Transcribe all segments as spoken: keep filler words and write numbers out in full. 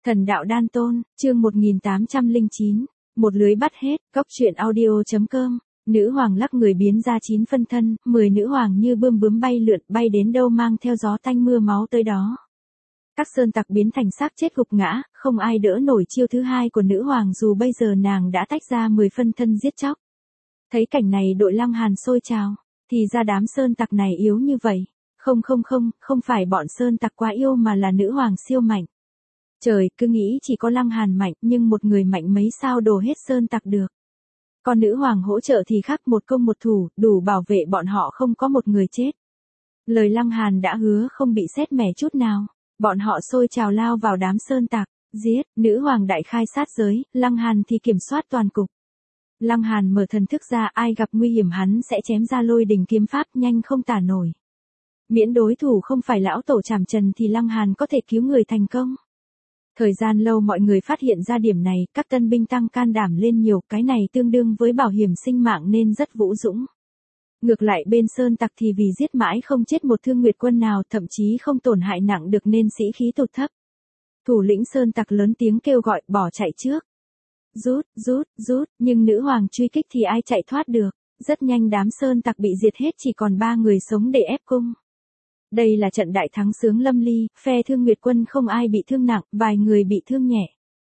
Thần đạo đan tôn, chương một nghìn tám trăm lẻ chín, một lưới bắt hết, cóc truyện audio.com, nữ hoàng lắc người biến ra chín phân thân, mười nữ hoàng như bươm bướm bay lượn, bay đến đâu mang theo gió tanh mưa máu tới đó. Các sơn tặc biến thành xác chết gục ngã, không ai đỡ nổi chiêu thứ hai của nữ hoàng dù bây giờ nàng đã tách ra mười phân thân giết chóc. Thấy cảnh này đội Lăng Hàn sôi trào, thì ra đám sơn tặc này yếu như vậy. Không không không, không phải bọn sơn tặc quá yêu mà là nữ hoàng siêu mạnh. Trời, cứ nghĩ chỉ có Lăng Hàn mạnh, nhưng một người mạnh mấy sao đổ hết sơn tặc được. Còn nữ hoàng hỗ trợ thì khác, một công một thủ, đủ bảo vệ bọn họ không có một người chết. Lời Lăng Hàn đã hứa không bị sét mẻ chút nào. Bọn họ sôi trào lao vào đám sơn tặc, giết, nữ hoàng đại khai sát giới, Lăng Hàn thì kiểm soát toàn cục. Lăng Hàn mở thần thức ra, ai gặp nguy hiểm hắn sẽ chém ra lôi đình kiếm pháp nhanh không tả nổi. Miễn đối thủ không phải lão tổ Trảm Trần thì Lăng Hàn có thể cứu người thành công. Thời gian lâu mọi người phát hiện ra điểm này, các tân binh tăng can đảm lên nhiều, cái này tương đương với bảo hiểm sinh mạng nên rất vũ dũng. Ngược lại bên sơn tặc thì vì giết mãi không chết một thương nguyệt quân nào, thậm chí không tổn hại nặng được nên sĩ khí tụt thấp. Thủ lĩnh sơn tặc lớn tiếng kêu gọi, bỏ chạy trước. Rút, rút, rút, nhưng nữ hoàng truy kích thì ai chạy thoát được. Rất nhanh đám sơn tặc bị diệt hết, chỉ còn ba người sống để ép cung. Đây là trận đại thắng sướng lâm ly, phe thương nguyệt quân không ai bị thương nặng, vài người bị thương nhẹ.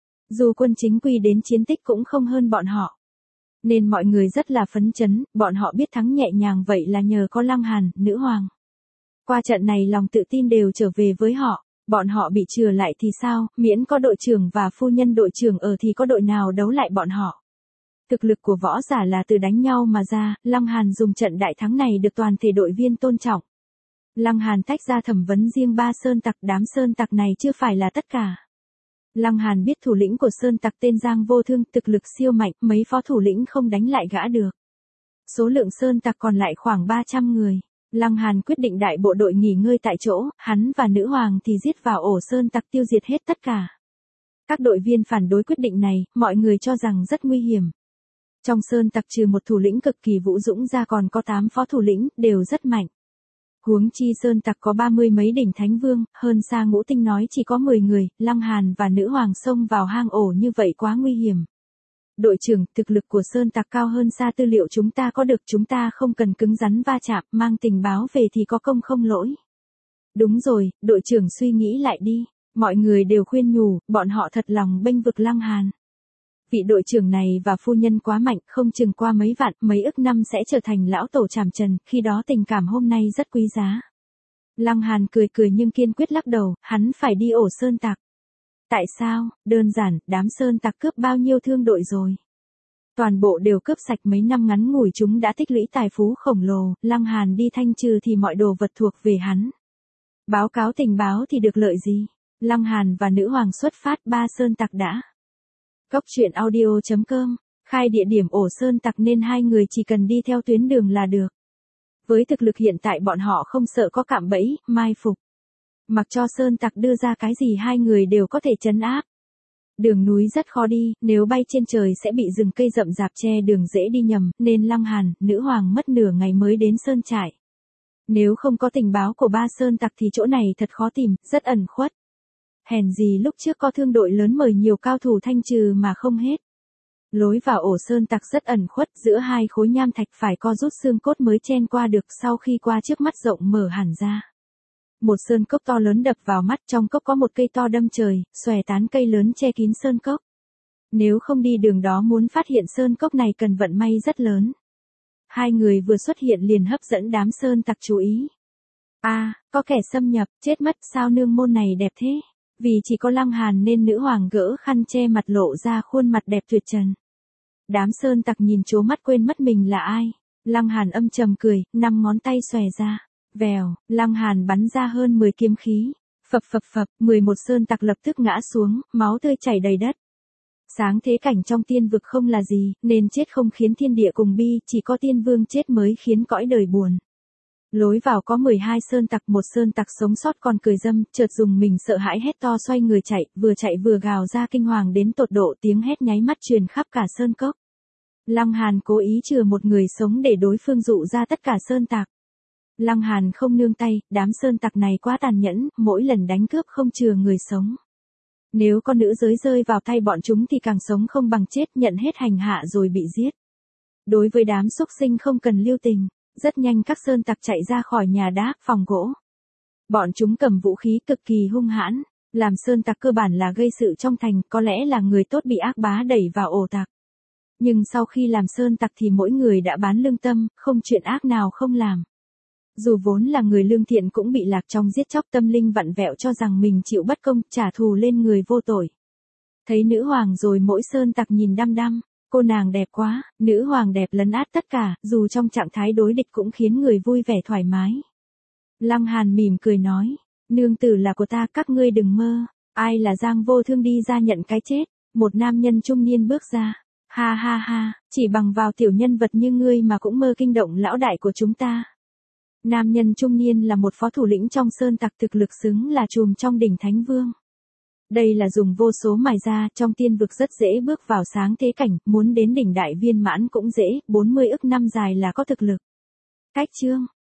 Dù quân chính quy đến chiến tích cũng không hơn bọn họ. Nên mọi người rất là phấn chấn, bọn họ biết thắng nhẹ nhàng vậy là nhờ có Lăng Hàn, nữ hoàng. Qua trận này lòng tự tin đều trở về với họ, bọn họ bị trừ lại thì sao, miễn có đội trưởng và phu nhân đội trưởng ở thì có đội nào đấu lại bọn họ. Thực lực của võ giả là từ đánh nhau mà ra, Lăng Hàn dùng trận đại thắng này được toàn thể đội viên tôn trọng. Lăng Hàn tách ra thẩm vấn riêng ba sơn tặc, đám sơn tặc này chưa phải là tất cả. Lăng Hàn biết thủ lĩnh của sơn tặc tên Giang Vô Thương, thực lực siêu mạnh, mấy phó thủ lĩnh không đánh lại gã được. Số lượng sơn tặc còn lại khoảng ba trăm người. Lăng Hàn quyết định đại bộ đội nghỉ ngơi tại chỗ, hắn và nữ hoàng thì giết vào ổ sơn tặc tiêu diệt hết tất cả. Các đội viên phản đối quyết định này, mọi người cho rằng rất nguy hiểm. Trong sơn tặc trừ một thủ lĩnh cực kỳ vũ dũng ra còn có tám phó thủ lĩnh, đều rất mạnh. Huống chi sơn tặc có ba mươi mấy đỉnh thánh vương, hơn xa ngũ tinh nói chỉ có mười người, Lăng Hàn và nữ hoàng xông vào hang ổ như vậy quá nguy hiểm. Đội trưởng, thực lực của sơn tặc cao hơn xa tư liệu chúng ta có được, chúng ta không cần cứng rắn va chạm, mang tình báo về thì có công không lỗi. Đúng rồi, đội trưởng suy nghĩ lại đi, mọi người đều khuyên nhủ, bọn họ thật lòng bênh vực Lăng Hàn. Vị đội trưởng này và phu nhân quá mạnh, không chừng qua mấy vạn, mấy ức năm sẽ trở thành lão tổ Trảm Trần, khi đó tình cảm hôm nay rất quý giá. Lăng Hàn cười cười nhưng kiên quyết lắc đầu, hắn phải đi ổ sơn tặc. Tại sao? Đơn giản, đám sơn tặc cướp bao nhiêu thương đội rồi. Toàn bộ đều cướp sạch, mấy năm ngắn ngủi chúng đã tích lũy tài phú khổng lồ, Lăng Hàn đi thanh trừ thì mọi đồ vật thuộc về hắn. Báo cáo tình báo thì được lợi gì? Lăng Hàn và nữ hoàng xuất phát, ba sơn tặc đã. Cóc truyện audio.com, khai địa điểm ổ sơn tặc nên hai người chỉ cần đi theo tuyến đường là được. Với thực lực hiện tại bọn họ không sợ có cạm bẫy, mai phục. Mặc cho sơn tặc đưa ra cái gì hai người đều có thể trấn áp. Đường núi rất khó đi, nếu bay trên trời sẽ bị rừng cây rậm rạp che đường dễ đi nhầm, nên Lăng Hàn, nữ hoàng mất nửa ngày mới đến sơn trại. Nếu không có tình báo của ba sơn tặc thì chỗ này thật khó tìm, rất ẩn khuất. Hèn gì lúc trước có thương đội lớn mời nhiều cao thủ thanh trừ mà không hết. Lối vào ổ sơn tặc rất ẩn khuất, giữa hai khối nham thạch phải co rút xương cốt mới chen qua được, sau khi qua trước mắt rộng mở hẳn ra. Một sơn cốc to lớn đập vào mắt, trong cốc có một cây to đâm trời, xòe tán cây lớn che kín sơn cốc. Nếu không đi đường đó muốn phát hiện sơn cốc này cần vận may rất lớn. Hai người vừa xuất hiện liền hấp dẫn đám sơn tặc chú ý. A, à, có kẻ xâm nhập, chết mất, sao nương môn này đẹp thế? Vì chỉ có Lăng Hàn nên nữ hoàng gỡ khăn che mặt lộ ra khuôn mặt đẹp tuyệt trần. Đám sơn tặc nhìn trố mắt quên mất mình là ai. Lăng Hàn âm trầm cười, năm ngón tay xòe ra. Vèo, Lăng Hàn bắn ra hơn mười kiếm khí. Phập phập phập, mười một sơn tặc lập tức ngã xuống, máu tươi chảy đầy đất. Sáng thế cảnh trong tiên vực không là gì, nên chết không khiến thiên địa cùng bi, chỉ có tiên vương chết mới khiến cõi đời buồn. Lối vào có mười hai sơn tặc, một sơn tặc sống sót còn cười dâm, chợt dùng mình sợ hãi hét to xoay người chạy, vừa chạy vừa gào ra kinh hoàng đến tột độ, tiếng hét nháy mắt truyền khắp cả sơn cốc. Lăng Hàn cố ý chừa một người sống để đối phương dụ ra tất cả sơn tặc. Lăng Hàn không nương tay, đám sơn tặc này quá tàn nhẫn, mỗi lần đánh cướp không chừa người sống. Nếu con nữ giới rơi vào tay bọn chúng thì càng sống không bằng chết, nhận hết hành hạ rồi bị giết. Đối với đám xúc sinh không cần lưu tình, rất nhanh các sơn tặc chạy ra khỏi nhà đá, phòng gỗ. Bọn chúng cầm vũ khí cực kỳ hung hãn, làm sơn tặc cơ bản là gây sự trong thành, có lẽ là người tốt bị ác bá đẩy vào ổ tặc. Nhưng sau khi làm sơn tặc thì mỗi người đã bán lương tâm, không chuyện ác nào không làm. Dù vốn là người lương thiện cũng bị lạc trong giết chóc, tâm linh vặn vẹo cho rằng mình chịu bất công, trả thù lên người vô tội. Thấy nữ hoàng rồi mỗi sơn tặc nhìn đăm đăm, cô nàng đẹp quá, nữ hoàng đẹp lấn át tất cả, dù trong trạng thái đối địch cũng khiến người vui vẻ thoải mái. Lăng Hàn mỉm cười nói, nương tử là của ta, các ngươi đừng mơ. Ai là Giang Vô Thương đi ra nhận cái chết? Một nam nhân trung niên bước ra. Ha ha ha, chỉ bằng vào tiểu nhân vật như ngươi mà cũng mơ kinh động lão đại của chúng ta. Nam nhân trung niên là một phó thủ lĩnh trong sơn tặc, thực lực xứng là trùm trong đỉnh Thánh Vương. Đây là dùng vô số mài ra, trong tiên vực rất dễ bước vào sáng thế cảnh, muốn đến đỉnh đại viên mãn cũng dễ, bốn mươi ức năm dài là có thực lực. Cách chương